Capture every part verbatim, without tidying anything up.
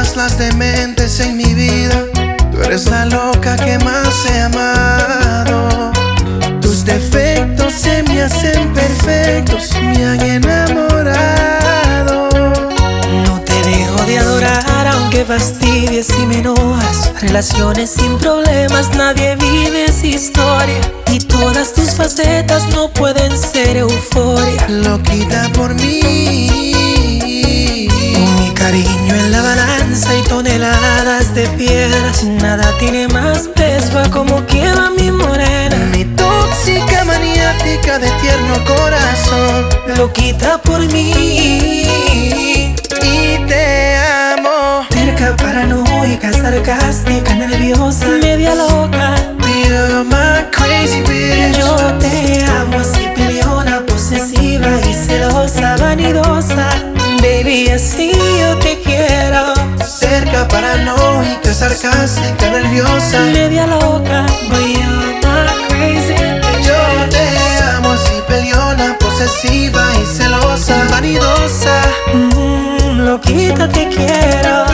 todas las dementes en mi vida. Tú eres la loca que más he amado. Tus defectos se me hacen perfectos, me han enamorado. No te dejo de adorar aunque fastidies y me enojas. Relaciones sin problemas, nadie vive esa historia. Y todas tus facetas no pueden ser euforia. Loquita por mí, con mi cariño en la balanza y toneladas de piedras, nada tiene más peso a como quema mi morena. Mi tóxica maniática de tierno corazón, loquita por mí y te amo. Terca, paranoica, sarcástica, nerviosa, media loca. You're my crazy bitch. Yo te amo así, peleona, posesiva y celosa, vanidosa. Baby, así yo te quiero. Cerca, paranoica, sarcástica, nerviosa, media loca. Boy, you're my crazy bitch. Yo te amo así, peleona, posesiva y celosa, vanidosa. Mm, loquita te quiero.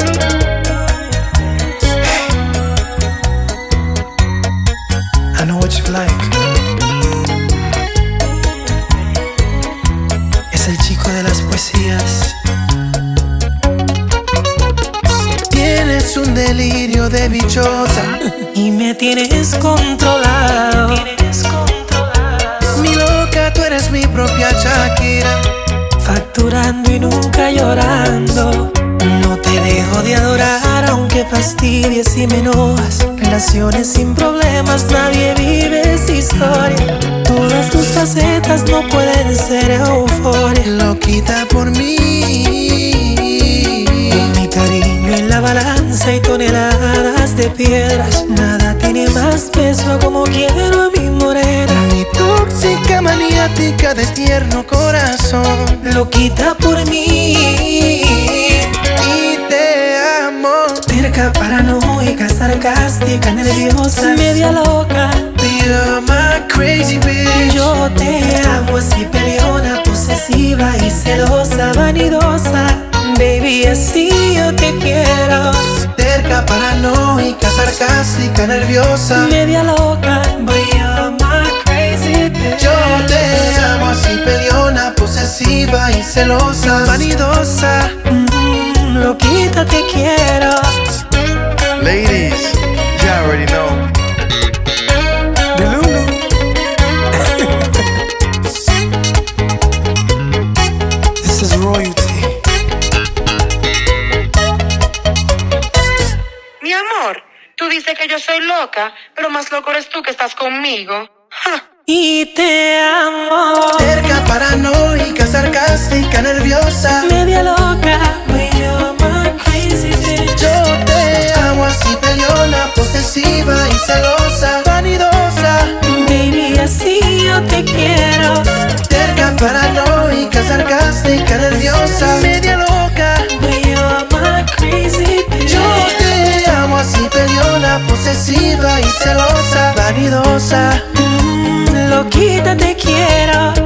I know what you like. Es el chico de las poesías. Tienes un delirio de bichota y me tienes controlado. Tienes controlado. Mi loca, tú eres mi propia Shakira. Facturando y nunca llorando. No te dejo de adorar aunque fastidies y me enojas. Relaciones sin problemas, nadie vive esa historia. Todas tus facetas no pueden ser euforia. Loquita por mí, con mi cariño en la balanza y toneladas de piedras, nada tiene más peso como quiero a mi morena. Mi tóxica maniática de tierno corazón, loquita por mí y te amo. Terca, paranoica, sarcástica, nerviosa, media loca. You're my crazy bitch. Yo te amo así, peleona, posesiva y celosa, vanidosa. Baby, así yo te quiero. Terca, paranoica, sarcástica, nerviosa, media loca. Boy, you're my crazy bitch. Yo te amo así, peleona, posesiva y celosa, vanidosa. Mm, loquita te quiero. Ladies, you already know. Delulu. This is royalty. Mi amor, tú dices que yo soy loca, pero más loco eres tú que estás conmigo. ¡Ja! Y te amo. Cerca, paranoica, sarcástica, nerviosa, media loca. Boy, you're my crazy bitch. Yo te amo así, peleona, posesiva y celosa, vanidosa. Baby, así yo te quiero. Cerca, paranoica, sarcástica, nerviosa, media loca. Boy, you're my crazy bitch. Yo te amo así, peleona, posesiva y celosa, vanidosa. Mm, loquita te quiero.